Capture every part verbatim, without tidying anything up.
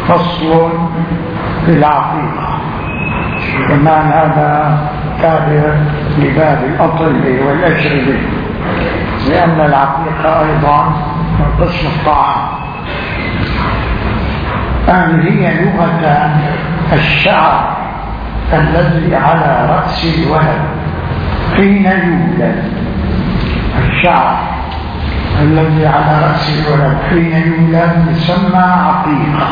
فصل في العقيقة. كمان هذا تابع لباب الأطعمة والأشربة، لأن العقيقة أيضا من قسم الطعام. أن هي لغة الشعر الذي على رأس الولد حين يولد. الشعر الذي على رأس الولد حين يولد يسمى عقيقة.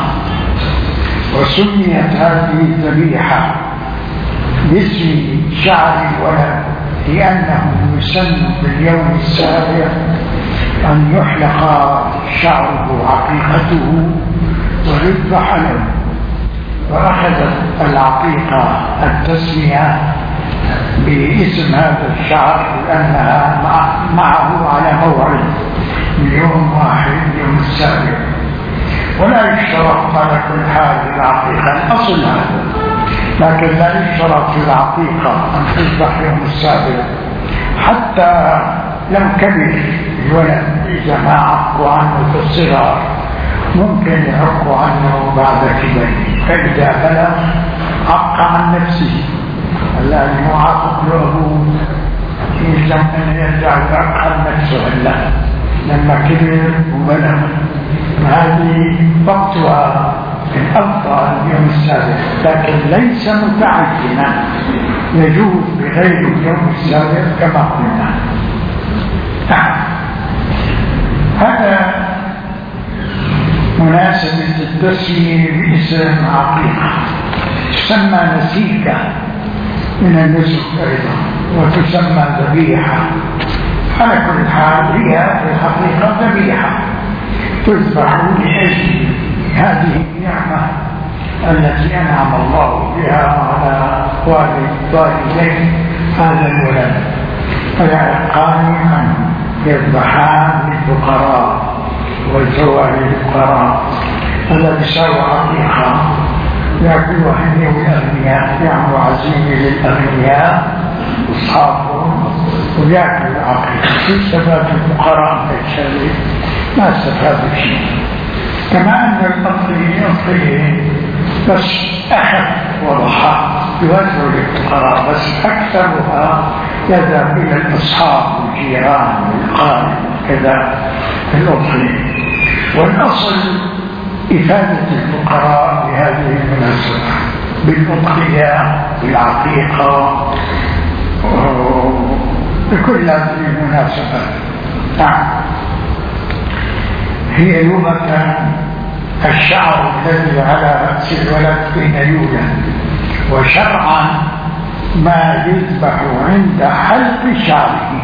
وسميت هذه الذبيحة باسم شعر الولد لأنه يسن باليوم السابع أن يحلق شعره عقيقته ويذبح له. وأخذت العقيقة التسمية باسم هذا الشعر لأنها معه على موعد اليوم واحد يوم السابع. ولا يشترط على كل حال العقيقة الأصل هذا، لكن لا يشترط في العقيقة أن تذبح يوم السابع، حتى لو كبر الولد إذا ما عقوا عنه في الصغر ممكن يعقوا عنه بعد كبر، فإذا بلغ عق عن نفسه، لأنه عاقق له يلزم أن يرجع يعق عن نفسه إلا لما كبر وبلغ. هذه وقتها الأفضل يوم السابع، لكن ليس متعينا، يجوز بغير اليوم السابع كما قلنا. هذا مناسبة التسمية باسم عقيقة. تسمى نسيكة من النسك أيضا، وتسمى ذبيحة. على كل حال هي في الحقيقة ذبيحة تذبح لأجل هذه النعمة التي أنعم الله بها على والديه هذا الولد، فيعقان عنه يذبحان للفقراء والزوال للفقراء. هذا بيساوي عقيقة يأكلوا هني والأغنياء، يعملوا عزيمة للأغنياء أصحابهم ويأكلوا عقيقة. في استفاد الفقراء من الشريف ما استفاد شيء. كما أن الأضحية بس أخف وضحى يوزع للفقراء، بس أكثرها يذهب إلى الأصحاب والجيران والقارب كذا في الأضحية. والأصل إفادة الفقراء بهذه المناسبة بالأضحية بالعقيقة بكل هذه المناسبات. نعم، هي لغة الشعر الذي على رأس الولد حين يولد. وشرعا ما يذبح عند حلق شعره.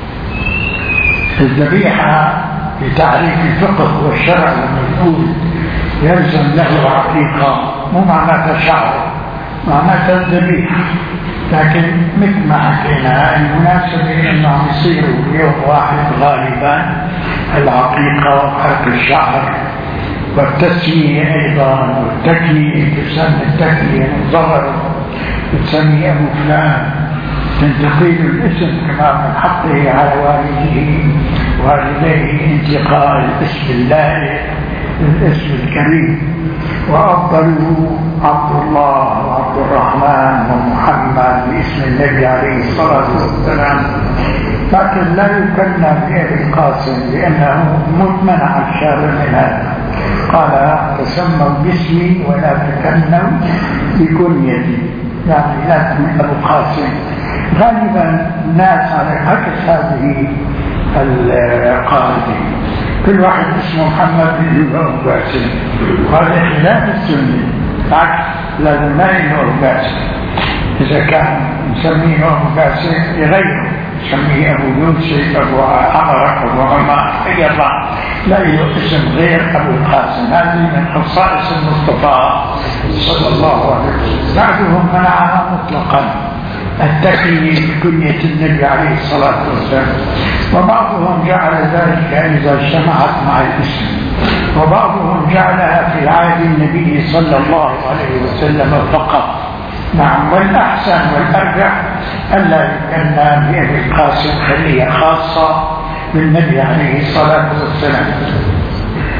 الذبيحة لتعريف الفقه والشرع لما يقول يلزم له عقيقة مو معناتها شعر، معناتها الذبيحة. لكن مثل ما حكينا المناسبة انهم يصيروا يوم واحد غالبا العقيقة وحلق الشعر والتسمية ايضا والتكلية. تسمى التكلية مظهر تسمي ابو فلان، تنتقيل الاسم كما من حقه على والده والديه انتقال اسم الله الاسم الكريم. وأفضله عبد الله وعبد الرحمن ومحمد باسم النبي عليه الصلاة والسلام. لكن لا يكنى بأبي القاسم لأنه منع الشارع من هذا، قال تسموا باسمي ولا تكنوا بكنيتي، يعني لا تكون أبو القاسم. غالبا الناس على عكس هذه القاعدة، كل واحد اسمه محمد بن أبو قاسم، وهذا خلاف السنة. عكس لازم ما ينه أبو قاسم، إذا كان نسميه أبو قاسم يغيره، نسميه أبو يوسف أبو عمر أبو عمر يطلع لا له اسم غير أبو القاسم. هذه من خصائص المصطفى صلى الله عليه وسلم. بعضهم منعها مطلقا التكلية بكنية النبي عليه الصلاة والسلام، وبعضهم جعل ذلك إذا اجتمعت مع الاسم، وبعضهم جعلها في عهد النبي صلى الله عليه وسلم فقط. نعم، والأحسن والأرجح ألا يكن بأبي القاسم خلية خاصة بالنبي عليه الصلاة والسلام.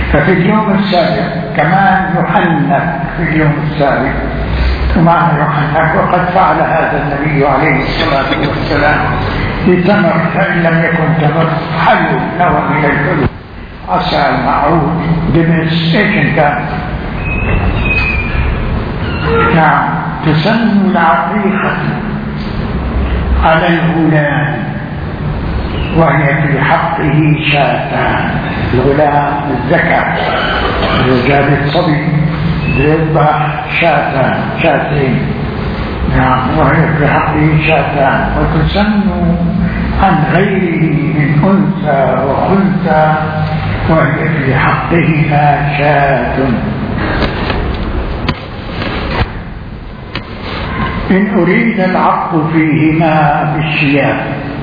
ففي اليوم السابق كمان يحنك في اليوم السابق. ومعنى يحنك وقد فعل هذا النبي عليه الصلاة والسلام بتمر، فإن لم يكن تمر حلو نوى من الحلو، عسى معروف دمس ايش كان. نعم. تسن العقيقة على الغلام وهي في حقه شاتان. الغلام الذكر إذا جابت صبي يذبح شاتان شاتين. نعم. وهي في حقه شاتان. وتسن عن غيره من أنثى وخنثى وهي في حقهما شاة. إن أريد العقد فيهما بالشياه،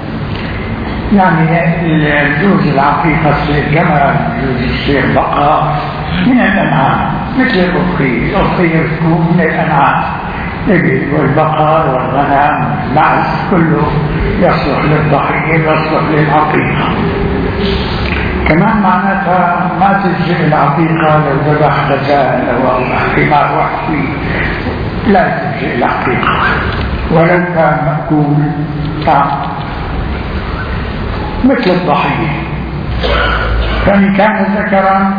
يعني يجوز العقيقة تصير جمل، يجوز تصير بقرة من الأنعام مثل الأضحية. الأضحية تكون من الأنعام، الإبل والبقر والغنم والمعز كله يصلح للضحية يصلح للعقيقة. كمان معناتها ما تجزئ العقيقة لو ذبح غزال أو حمار وحشي، لا تجزئ العقيقة ولو كان مأكول طعم مثل الضحية. فإن كان ذكرا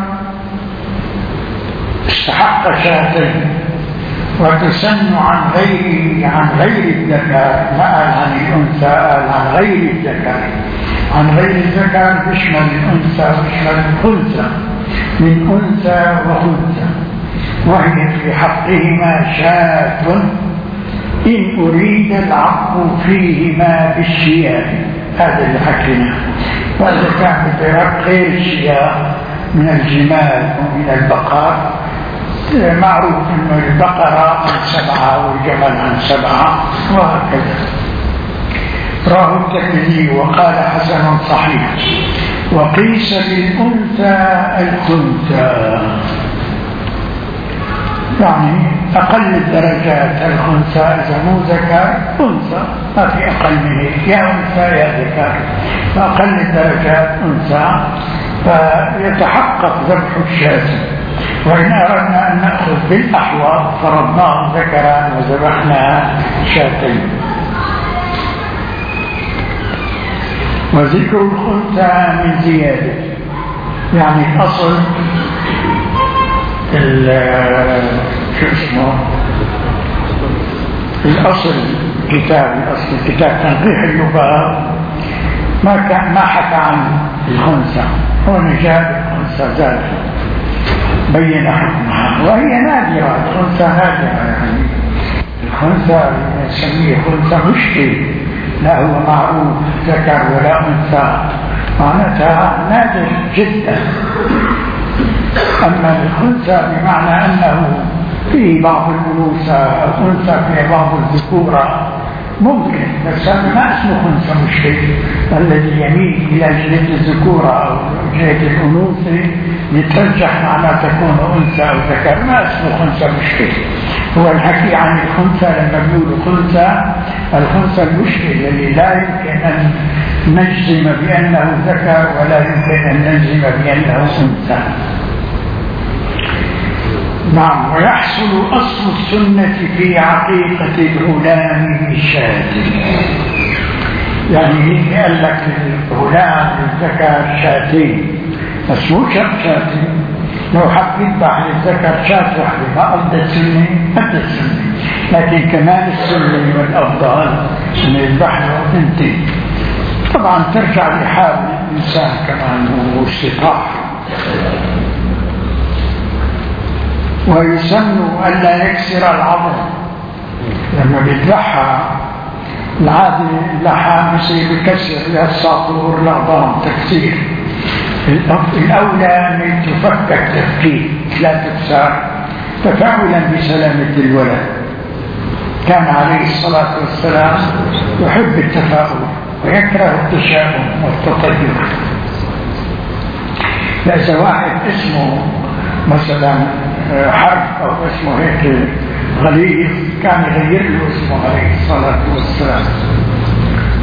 استحق شاتين. وتسن عن غير عن غير الذكر، ما قال عن الأنثى، قال عن غير الذكر. عن غير الذكر بيشمل الأنثى وبيشمل الخنثى، من أنثى وخنثى وهي في حقهما شاة إن أريد العقد فيهما بالشياه. هذا اللي حكيناه. فإذا كان بطريق غير الشياه من الجمال ومن البقر، معروف أن البقرة عن سبعة والجمل عن سبعة وهكذا. رواه الترمذي وقال حسن صحيح. وقيس بالأنثى الخنثى، يعني أقل الدرجات الخنثى، إذا مو ذكر أنثى ما في أقل منه، يا أنثى يا ذكر، فأقل الدرجات أنثى، فيتحقق ذبح الشاة. وإن أردنا أن نأخذ بالأحوال فرضناه ذكرا وذبحنا شاتين. وذكر الخنثى من زيادة، يعني الأصل شو اسمه الأصل كتاب الأصل كتاب تنقيح اللغات ما كان ما حكى عن الخنثى، هو جاب الخنثى زاد بين حكمها وهي نادرة. الخنثى نادرة، يعني الخنثى نسميه خنثى مشكل، لا هو معروف ذكر ولا أنثى، معناتها نادر جدا. أما الخنثى بمعنى أنه فيه بعض الأنوثة أو أنثى فيه بعض الذكورة ممكن، بس هذا ما اسمه خنثى مشكل. الذي يميل إلى جهة الذكورة أو جهة الأنوثة يترجح معنى تكون أنثى أو ذكر، ما اسمه خنثى مشكل. هو الحكي عن الخنثى لما بيقول خنثى، الخنثى المشكل الذي لا يمكن أن نجزم بأنه ذكر ولا يمكن أن نجزم بأنه أنثى. نعم. ويحصل أصل السنة في عقيقة الغلام بالشاة، يعني قال لك الغلام الذكر شاتين، بس مو شرط شاتين. لو حب يذبح للذكر شاة واحدة ما أدى السنة أدى السنة، لكن كمان السنة والأفضل أن يذبح له بنتين. طبعا ترجع لحال الإنسان كمان واستطاعة. ويسن ألا يكسر العظم لما بيذبحها، العادة اللحام يصير بكسر لا الساطور لا ضام تكسير. الأولى أن تفكك تفكيك لا تكسر تفاعلا بسلامة الولد. كان عليه الصلاة والسلام يحب التفاؤل ويكره التشاؤم والتطير. لأذا واحد اسمه مثلا حرب أو اسمه هيك غليظ كان يغير له اسمه عليه الصلاة والسلام.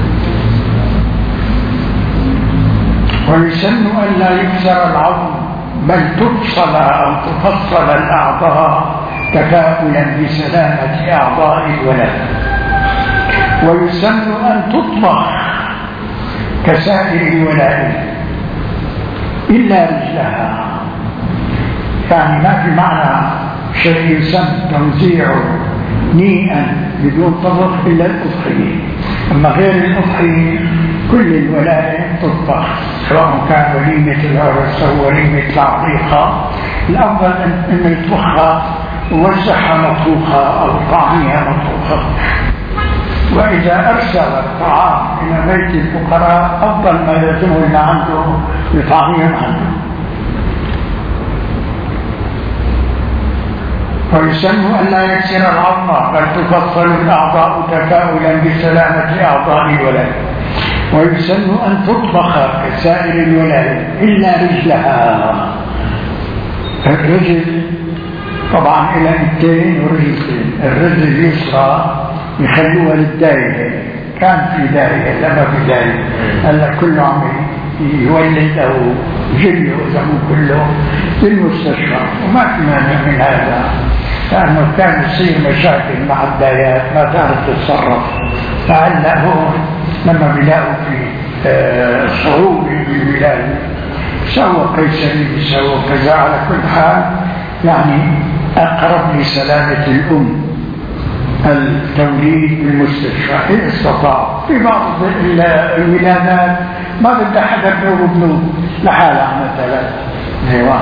ويسن أن لا يكسر العظم بل تفصل أو تفصل الأعضاء تكافلا بسلامة أعضاء الولد. ويسن أن تطبخ كسائر الولائم إلا رجلها، يعني ما في معنى شيء يسن توزيعه نيئا بدون طبخ إلا الأضحية. أما غير الأضحية كل الولائم تطبخ، سواء كان وليمة العرس أو وليمة العقيقة، الأفضل أن يطبخها ووزعها مطبوخة أو طعمها مطبوخة. وإذا أرسل الطعام إلى بيت الفقراء أفضل ما يتم إلى عنده يطعمهم عنده. ويسن أن لا يكسر العظم بل تفصل الأعضاء تكاملا بسلامة أعضاء الولد. ويسن أن تطبخ كسائر الولد إلا رجلها. الرجل طبعا إلى اثنين ورجلين، الرجل اليسرى يخلوها للداية، كان في داية لما في داية، هلا كله عم يولد أو جليه وزمه كله في المستشفى، وما في مانع من هذا، لأنه كان يصير مشاكل مع الدايات ما تعرف تتصرف. فهلا هو لما بيلاقوا في صعوبة بالولادة سوى قيصري سوى كذا. على كل حال يعني أقرب لسلامة الأم التوليد بالمستشفى إن استطاع. في بعض الولادات ما بدها حدا ابنه وابنه لحالها مثلا، ايوه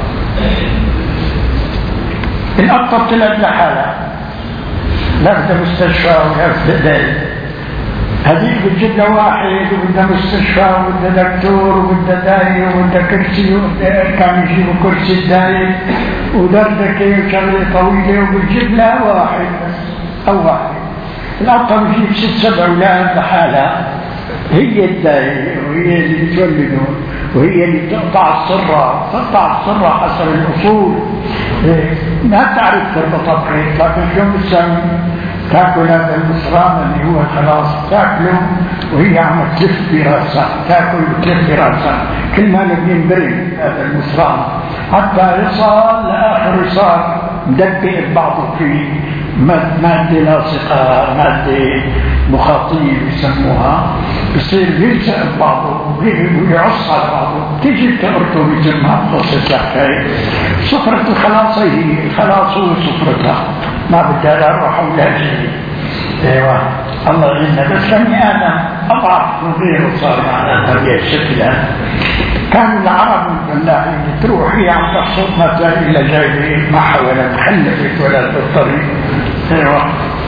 الأبطة طلعت لحالها لا بدها مستشفى ولا بدها داية، هذيك بتجيب لها واحد وبدها مستشفى وبدها دكتور وبدها داية وبدها كرسي وبدها كان يجيبوا كرسي الداية ودردكة وشغلة طويلة وبتجيب لها واحد بس أو واحد. الأبطة بتجيب ست سبع أولاد لحالها، هي الداية وهي اللي بتولدون وهي اللي تقطع السرة تقطع السرة حسب الأصول. ما تعرف تربطها بخيط، لكن اليوم بتسمي تاكل هذا المصران اللي هو خلاص تاكله وهي عم تلف براسها، تاكل وتلف براسها، كل ما نبين برم هذا المصران حتى يصل لآخر يصل مدبئ بعضه فيه مادة لاصقة، مادة مخاطية يسموها، بصير يلزق بعضه ويعص على بعضه، تيجي بتقرته بجمعها بخصص الحكاية. سفرة الخلاص هي الخلاص هو سفرتها، ما بدها لا روح ولا شيء. ايوه الله يعيننا. بس بني ادم اضعف من غيره صار معنا بهذه الشكل. كانوا العرب الفلاحين تروح هي عم تحصد مثلا الى جايبه معها ولا تخلفت ولا تضطرب. ايوه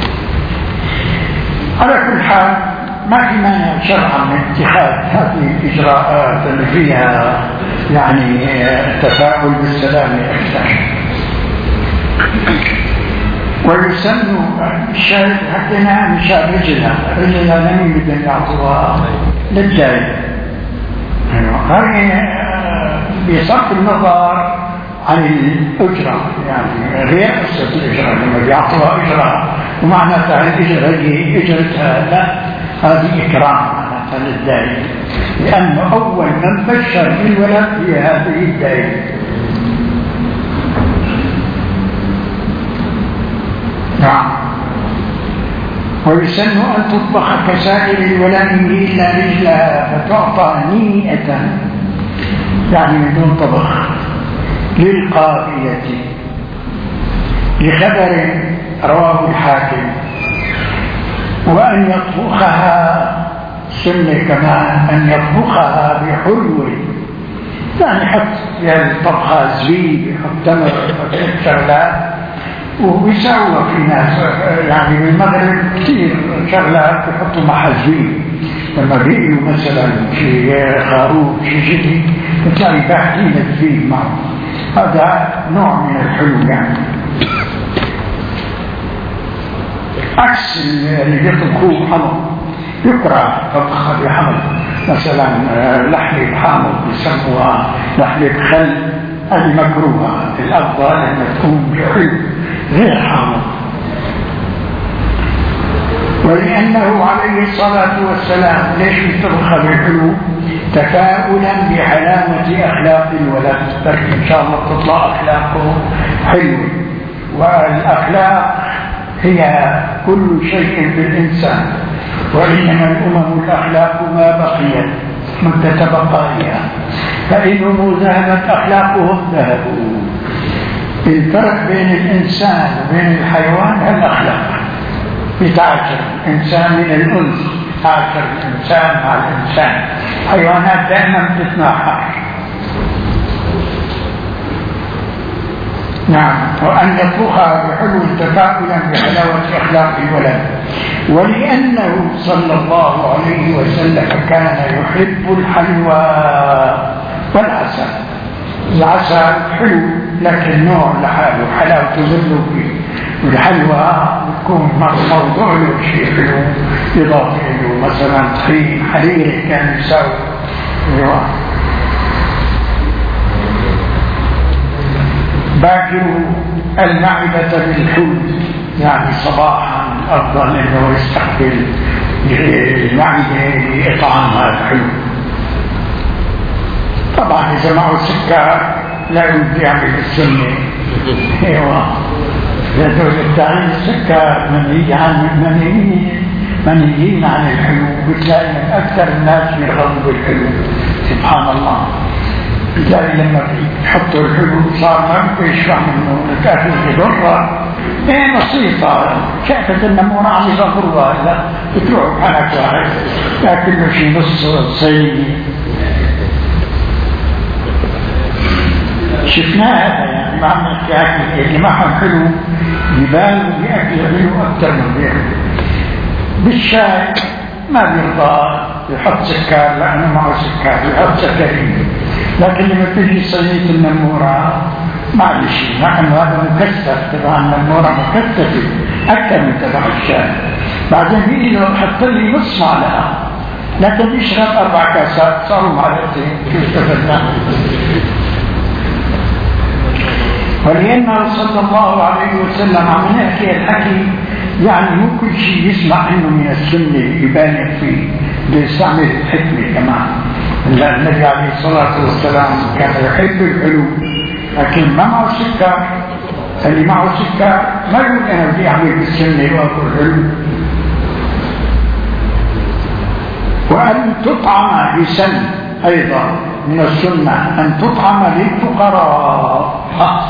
على كل حال ما في مانع شرعا من اتخاذ هذه الاجراءات اللي فيها يعني تفاؤل بالسلامه اكثر. ويسن الشاهد حقنا مشان رجلها رجلها لم يبدأ يعطوها للجاي. هذه بصرف النظر عن الأجرة، يعني غير قصة الأجرة لما بيعطوها أجرة ومعناتها الأجرة هي أجرتها، لا هذه إكرام معناتها للداعي، لأنه أول من بشر بالولد هي هذه الداعي. نعم. ويسن أن تطبخ كسائر الولائم إلا رجلها فتعطى نيئة، يعني بدون طبخ، للقافية، لخبر رواه الحاكم. وأن يطبخها سنة كمان أن يطبخها بحلو، يعني حط يعني طبخها زبيب، يحط تمر، يحط شغلات، ويسوى في ناس يعني بالمغرب كثير شغلات يحطوا معها زبيب، لما بيقلوا مثلا شيء خروف شيء جديد بتلاقي باحثين الزبيب معه، هذا نوع من الحلو يعني. عكس اللي بيطبخوه حمض، يكره طبخها بحمض، مثلا لحمة حامض بيسموها لحمة خل، هذه مكروهة، الأفضل أن تكون بحلو غير حامض. ولأنه عليه الصلاة والسلام ليش يطبخها بحلو؟ تفاؤلا بعلامة أخلاق الولد، إن شاء الله تطلع أخلاقه حلوة. والأخلاق هي كل شيء في الإنسان، وإنما الأمم الأخلاق ما بقيت مدة بقائها، فإنهم ذهبت أخلاقهم ذهبوا. الفرق بين الإنسان وبين الحيوان الأخلاق. بتعاشر الإنسان من الأنثى، تعاشر الإنسان مع الإنسان. حيوانات دائما تتناحر. نعم. وأن يطبخها بحلو تفاؤلا بحلاوة أخلاق الولد. ولأنه صلى الله عليه وسلم كان يحب الحلوى والعسل. العسل حلو لكن نوع لحاله، حلاوة تظل فيه. والحلوى يكون موضوع له شيء حلو إضافي له، مثلا طحين حريري كان يساوي. باكروا المعدة بالحلو، يعني صباحا أفضل أنه يستقبل المعدة لإطعامها الحلو. طبعا إذا معه سكر لا يمكن يعمل السنة. ايوه يدل التعيين السكر منهي عن منهيين منهيين عن الحلو، بتلاقي من أكثر الناس يرغبوا بالحلو. سبحان الله. بتلاقي لما يحطوا الحلو صار ما يشفع منه تأكل بضرة. ايه بسيطة، شافت النمورة عم يغفرها، لا بتروح بحالك واحد تأكل له شي نص صيني. شفناه هذا، يعني ما عم نحكي اللي معهم حلو يبالوا بأكل حلو أكثر من غيره. بالشاي ما بيرضى يحط سكر لأنه معه سكر، يحط سكرين. لكن لما تجي صينية النمورة معلش، نحن هذا مكثف تبع النمورة، مكثفة أكثر من تبع الشاي. بعدين بيجي له حط لي نص معلقة، لكن يشرب أربع كاسات صاروا معلقتين. كيف استفدنا؟ ولأنه صلى الله عليه وسلم عم نحكي الحكي، يعني مو كل شيء يسمع انه من السنة يبالغ فيه، بيستعمل الحكمة كمان. النبي عليه الصلاة والسلام كان يحب الحلو، لكن ما معه سكر. اللي معه سكر ما يقول انا بدي اعمل بالسنة واكل حلو. وأن تطعم بسن أيضا من السنة، أن تطعم للفقراء.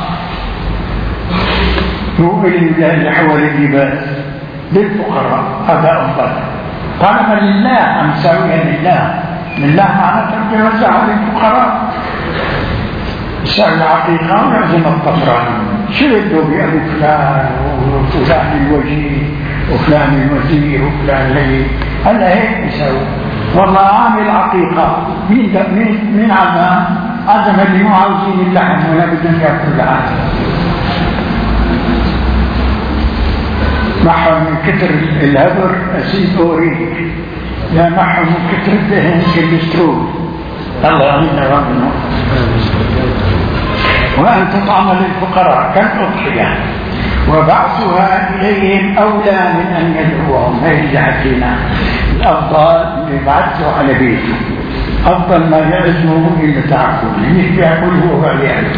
مو اللي حول اللباس، للفقراء، هذا أفضل. طالما لله عم نساويها لله، لله معناتها بيوزعها للفقراء. يساوي عقيقة ويعزم الطفران، شو بده بأبو فلان وفلان الوجيه وفلان الوزير وفلان ليه، هلا هيك يساوي. والله عامل عقيقة، مين مين مين عزم؟ عزم اللي مو عاوزين اللحم ولا بدهم ياكلوا لحم. معهم من كتر الهبر أسيد أوريك، لا معهم من كتر الدهن كالسترول. الله يعيننا ويعيننا. وأن تطعم للفقراء كالأضحية وبعثها إليهم أولى من أن يدعوهم. هي اللي حكينا، الأفضل يبعثوا على بيته، أفضل ما يعزمه إلا تعقل، مش بيأكل هو غالي.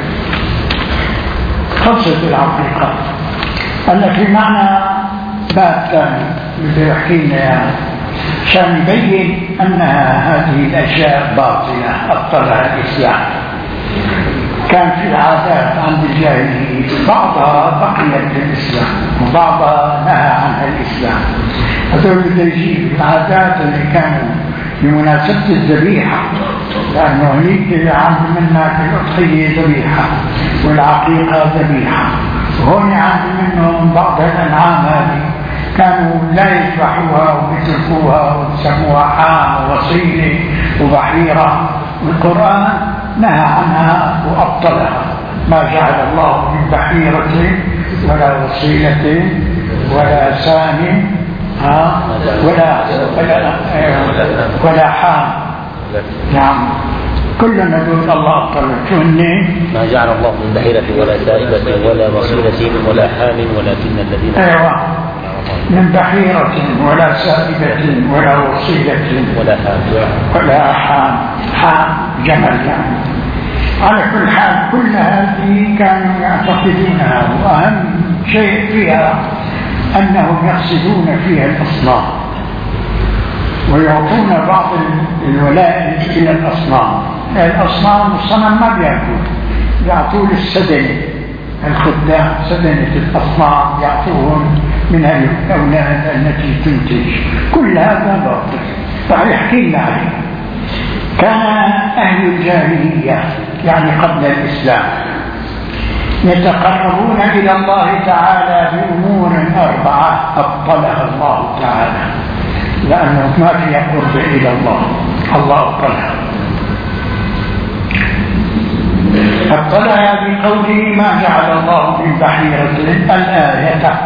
خلصت العقيقة. هلا في معنى باب ثاني بده يحكينا يعني عشان يبين أنها هذه الأشياء باطلة أبطلها الإسلام. كان في عادات عند الجاهلية بعضها بقيت في الإسلام وبعضها نهى عنها الإسلام. هذول بده يجيب العادات اللي كانوا بمناسبة الذبيحة، لأنه هنيك عند منا الأضحية ذبيحة والعقيقة ذبيحة، وهون عند منهم بعض الأنعام هذه كانوا لا يذبحوها ويتركوها ويسموها حام ووصيلة وبحيرة. القرآن نهى عنها وأبطلها، ما جعل الله من بحيرة ولا وصيلة ولا سام ها ولا ولا, ولا حام. نعم كلنا نقول الله أبطل. شو ما جعل الله من بحيرة ولا سائبة ولا وصيلة ولا حام ولكن الذين أيوة من بحيرة ولا سائبة ولا وصيلة ولا حاجة ولا حام حام جمل يعني. على كل حال كل هذه كانوا يعتقدونها، وأهم شيء فيها أنهم يقصدون فيها الأصنام ويعطون بعض الولاء إلى الأصنام. الأصنام الصنم ما بيأكل، يعطون السدنة، الخدام سدنة الأصنام يعطوهم من الأولاد التي تنتج. كل هذا باطل. فيحكي لنا عليه. كان أهل الجاهلية يعني قبل الإسلام يتقربون إلى الله تعالى بأمور أربعة أبطلها الله تعالى، لأنه ما في قرب إلى الله، الله أبطلها. أبطلها بقوله ما جعل الله من بحيرة الآية.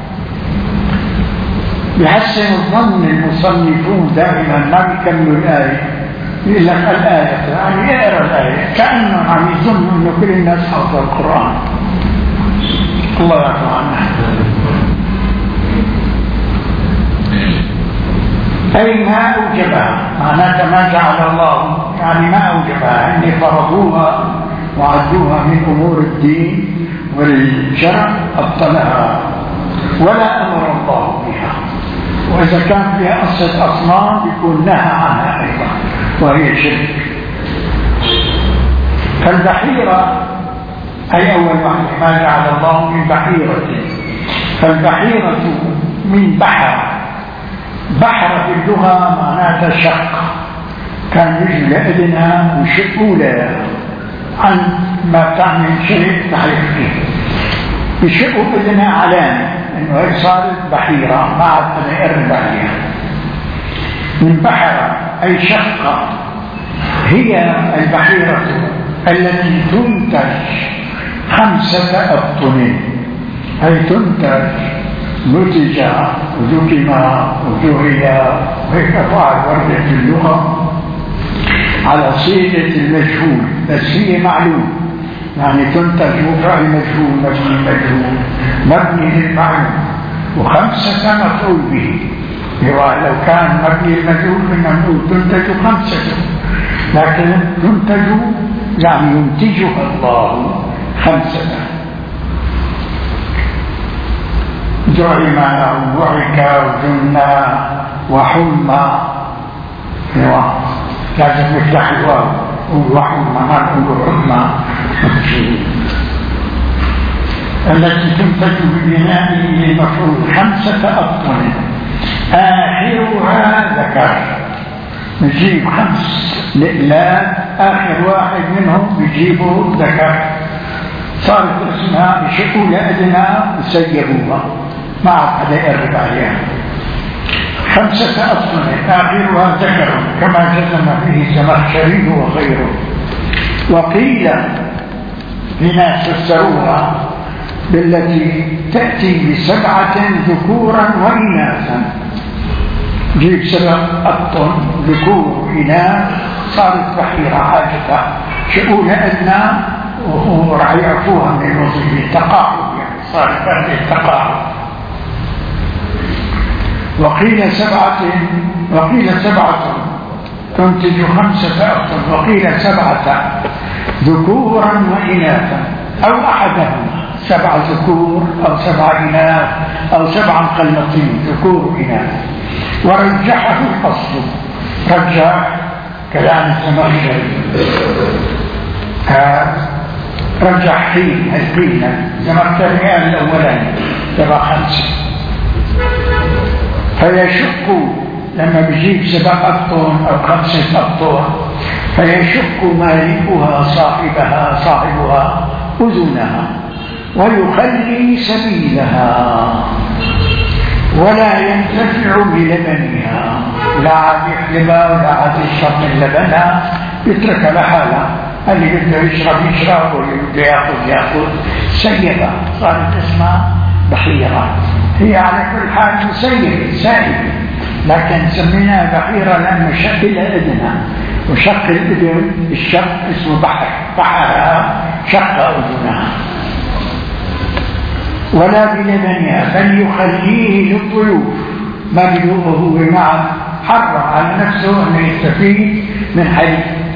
بحسن الظن المصنفون دائما ما بيكملوا الآية، يقول لك الآية يعني اقرأ الآية، كأنهم عم يظنوا أنه كل الناس حافظ القرآن. الله يعفو عنه. أي ما أوجبها، معناتها ما جعل الله يعني ما أوجبها، يعني فرضوها وعدوها من أمور الدين والشرع أبطلها ولا أمر الله بها. وإذا كان فيها أصل أصنام يكون نهى عنها أيضا وهي شرك. فالبحيرة أي أول واحد ما جعل الله من بحيرة. فالبحيرة من بحر. بحر في اللغة معناتها شق، كان يجي لأذنها ويشقوا لها عن ما تعمل شيء تحرك فيه، يشقوا إذنها علامة إنه هي صارت بحيرة ما عاد أنا يقرب عليها. من بحر أي شقة. هي البحيرة التي تنتج خمسة أبطن، أي تنتج نتج وذكم وجهل، وهيك أفعال وردة في اللغة على صيغة المجهول، بس هي معلوم يعني تنتج فعل مجهول مبني مجهول مبني للمعلوم، وخمسة مفعول به. لو كان مبني المجهول كنا نقول تنتج خمسة، لكن تنتج يعني ينتجها الله خمسة. جرم وعك وجنى وحمى، لازم نفتح الواو وحمى ما نقول حمى. التي تنتج ببنائه للمفعول خمسة أبطن آخرها ذكر. نجيب خمس لإلاد آخر واحد منهم بيجيبوا ذكر، صارت اسمها بشكوا لأدنى وسيبوها ما عاد حدا يقرب عليها. خمسة أبطن آخرها ذكر كما جزم به الزمخشري وغيره. وقيل لناس فسروها بالتي تأتي بسبعة ذكورا وإناثا. جيب سبع أبطن ذكور وإناث صارت بحيرة حاجتها شؤون أدنى ورح يعفوها من الوظيفة تقاعد، يعني صارت هذه التقاعد. وقيل سبعة وقيل سبعة تنتج خمسة أبطن، وقيل سبعة ذكورا وإناثا أو أحدهما، سبع ذكور أو سبع إناث أو سبع مقلطين ذكور وإناث. ورجحه الأصل، رجح كلام الزمخشري، رجح حين القيل الزمخشري الأولاني تبع خمسة. فيشق لما بيجيب سبع أبطن أو خمسة أبطن فيشق مالكها صاحبها صاحبها أذنها ويخلي سبيلها ولا ينتفع بلبنها، لا عاد يحلبها ولا عاد يشرب من لبنها، يتركها لحالها. اللي بده يشرب يشرب واللي بده ياخذ ياخذ. سيبة صارت اسمها بحيرة. هي على كل حال مسيبة سائبة، لكن سميناها بحيرة لأنه شق لها أذنها، وشق الأذن الشق اسمه بحر، بحرها شق أذنها. ولا بلبنها، بل يخليه للضيوف مبلوغه بمعنى حرم على نفسه أن يستفيد من حليب.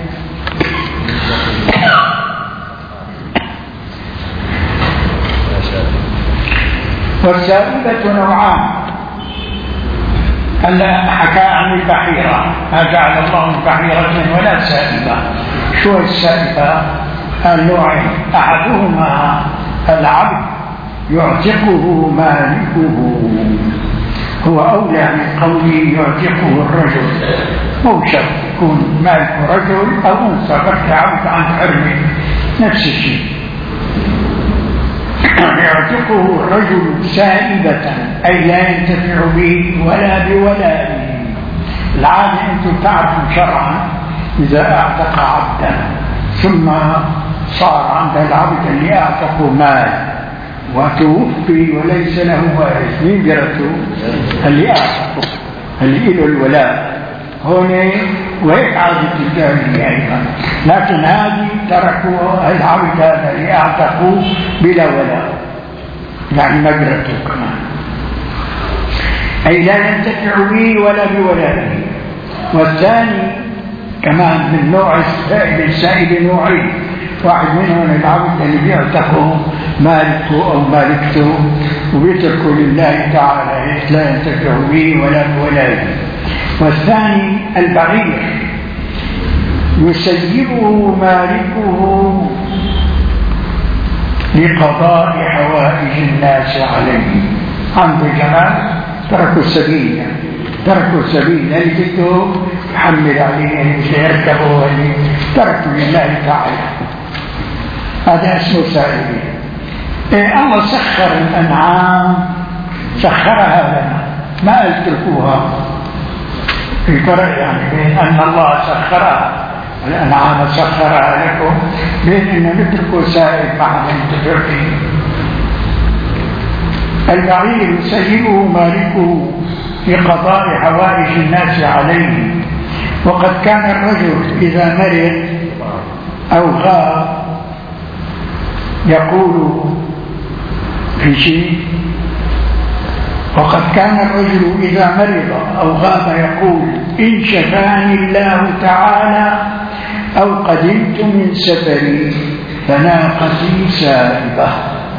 والسائبة نوعان، هلا حكى عن البحيرة، ما جعل الله من بحيرة ولا سائبة. شو السائبة؟ النوعين، أحدهما العبد يعتقه مالكه، هو أولى من قوله يعتقه الرجل، مو شرط يكون مالك رجل أو أنثى، بس عبد عن حرمه نفس الشيء. يعتقه الرجل سائبة أي لا ينتفع به ولا بولائه. العادة أنتم تعرفوا شرعا إذا أعتق عبدا ثم صار عند العبد اللي أعتقه مال وتوفي وليس له وارث، مين بيرثه؟ اللي أعتقه، اللي له الولاء. هون وهيك عادة الجاهلية أيضا، لكن هذه تركوا العبد هذا اللي أعتقوه بلا ولاء، يعني مجرته كمان، أي لا ينتفع به ولا بولائه. والثاني كمان من نوع السائب، السائب نوعين، واحد منهم العبد اللي بيعتقه مالكه أو مالكته وبيتركه لله تعالى لا ينتفع به ولا بولائه. والثاني البعير يسيبه مالكه لقضاء حوائج الناس عليه. عنده جمال تركوا السبيل، تركوا السبيل اللي بده يحمل عليه، اللي بده يركبه، اللي تركوا لله تعالى، هذا اسمه سائبين. إيه الله سخر الأنعام، سخرها لنا، ما قال تركوها في فرق يعني بين أن الله سخرها الأنعام سخرها لكم بين أن نتركوا سائب بعد ينتفع فيه. البعير يسيبه مالكه لقضاء حوائج الناس عليه. وقد كان الرجل إذا مرض أو غاب يقول في شيء، وقد كان الرجل إذا مرض أو غاب يقول إن شفاني الله تعالى أو قدمت من سفري فناقتي سائبة.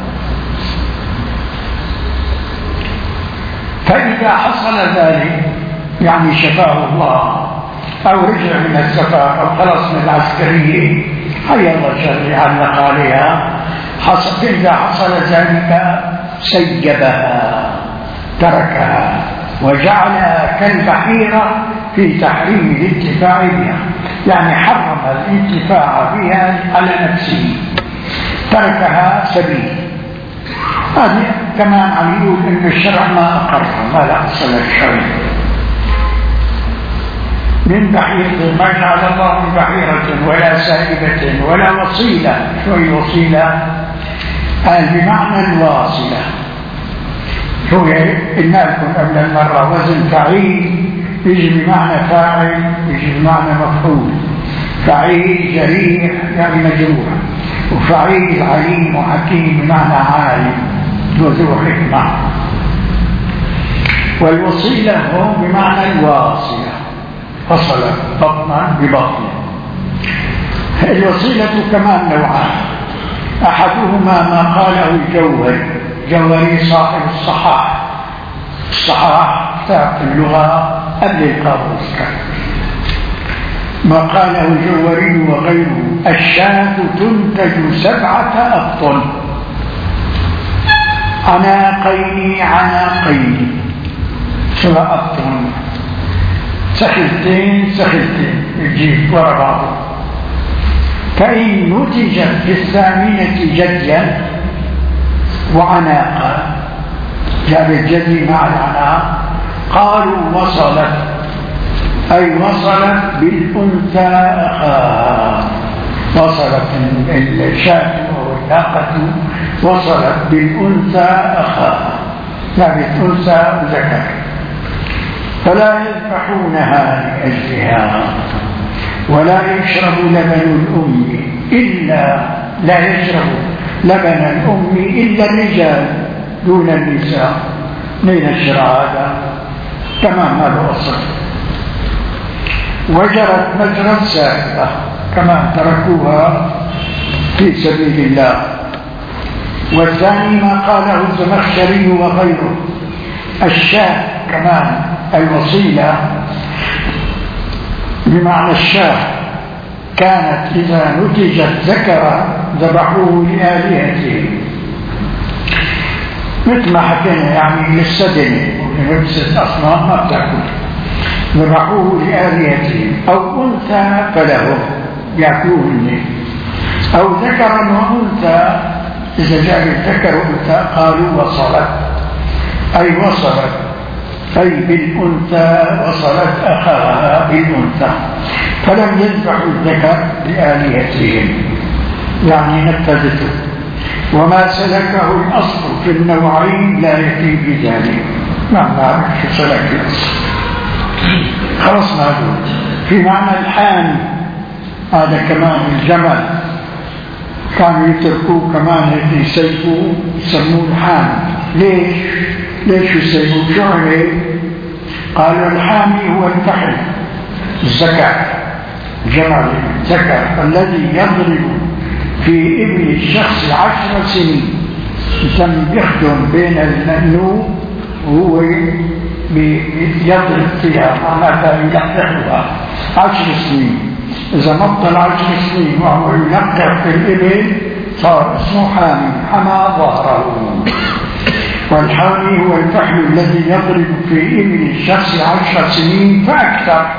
فإذا حصل ذلك يعني شفاه الله أو رجع من السفر أو خلص من العسكرية، حي الله شر علق عليها، حصل إذا حصل ذلك سيبها، تركها وجعلها كالبحيرة في تحريم الانتفاع بها، يعني حرم الانتفاع بها على نفسه، تركها سبيل. هذه كمان عم يقول ان الشرع ما اقر، ما لا اصل الشرع من بحيرة، ما جعل الله من بحيرة ولا سائبة ولا وصيلة. شو هي وصيلة؟ قال بمعنى الواصلة. شو هي؟ قلنا لكم قبل المرة وزن فعيل يجي بمعنى فاعل، يجي بمعنى مفعول. فعيل جريح يعني مجروح، وفعيل عليم وحكيم بمعنى عالم وذو حكمة. والوصيلة هو بمعنى الواصلة، فصل بطنا ببطن. الوصيلة كمان نوعان، أحدهما ما قاله الجوهري، جوهري صاحب الصحاح، الصحاح كتاب اللغة قبل القاموس، ما قاله الجوهري وغيره: الشاة تنتج سبعة أبطن، عناقين عناقين، سبع أبطن، سخلتين سخلتين، يجيب ورا بعض. فإن نتجت في الثامنة جديا وعناقا، جاب الجدي مع العناق، قالوا وصلت، أي وصلت بالأنثى أخاها، وصلت الشاة أو الناقة وصلت بالأنثى أخاها، جابت أنثى وذكر، فلا يذبحونها لأجلها. ولا يشرب لبن الأم إلا لا يشرب لبن الأم إلا الرجال، دون النساء نين الشراء تمام هذا أصل. وجرت مجرى السائبة كما تركوها في سبيل الله. والثاني ما قاله الزمخشري وغيره، الشاة كمان الوصيلة بمعنى الشاة كانت إذا نتجت ذكرا ذبحوه لآلهته، مثل ما حكينا يعني للسدن لنفس الأصنام ما بتأكل، ذبحوه لآلهته، أو أنثى فله يأكلوهن، أو ذكرا وأنثى إذا جاء الذكر وأنثى قالوا وصلت، أي وصلت أي بالأنثى وصلت أخاها بالأنثى، فلم يذبحوا الذكر لآلهتهم يعني نفذته. وما سلكه الأصل في النوعين لا يتم بذلك، ما نعرف شو سلك الأصل خلص معلوم. في معنى الحان هذا كمان الجمل كانوا يتركوه كمان هيك يسيبوه يسموه الحان. ليش؟ ليش يسيبوه؟ شو عليه؟ قالوا الحامي هو الفحل الزكاة، جمل الزكاة الذي يضرب في ابن الشخص عشر سنين، يسمى بيخدم بين النوم وهو يضرب فيها معناتها يلقحها عشر سنين. إذا مضى العشر سنين وهو يلقح في الإبل صار اسمه حامي، حمى ظهره. والحامي هو الفحل الذي يضرب في ابن الشخص عشر سنين فأكثر،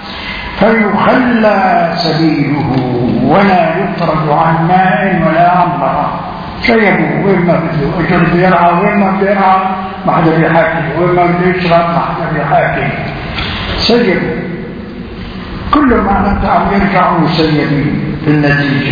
فيخلى سبيله ولا يطرد عن ماء ولا عن مرة. سيبوه وين ما بده، اجر بيرعى وين ما بده يرعى ما حدا بيحاكي، وين ما بده يشرب ما حدا بيحاكي، سيبوه. كل معناته عم يرجعوا مسيبين في النتيجة.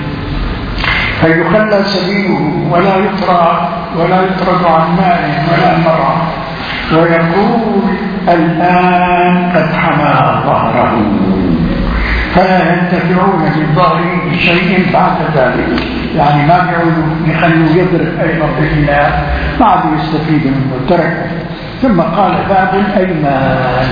فيخلى سبيله ولا يطرد ولا يطرد عن ماء ولا مرة، ويقول الآن قد حمى ظهره، فلا ينتفعون بالظاهر بشيء بعد ذلك، يعني ما بيعودوا يخلوا يضرب أيضا بالله، ما عاد يستفيد منه، تركه. ثم قال باب الأيمان.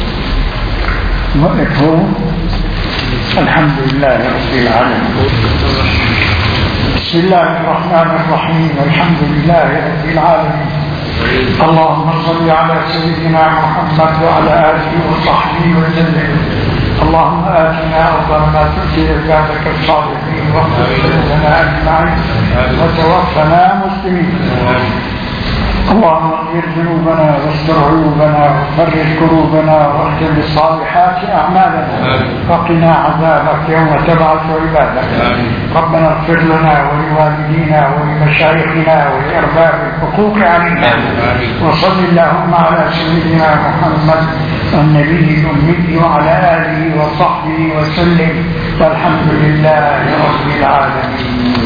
وقف هون. الحمد لله رب العالمين. بسم الله الرحمن الرحيم. الحمد لله رب العالمين. اللهم صل على سيدنا محمد وعلى آله وصحبه وسلم. اللهم آتنا أفضل ما تؤتي عبادك الصالحين واغفر لنا أجمعين وتوفنا مسلمين. اللهم اغفر ذنوبنا واستر عيوبنا وفرج كروبنا واختم بالصالحات أعمالنا وقنا عذابك يوم تبعث عبادك. ربنا اغفر لنا ولوالدينا ولمشايخنا ولأرباب الحقوق علينا. وصل اللهم على سيدنا محمد النبي الأمي وعلى آله وصحبه وسلم، والحمد لله رب العالمين.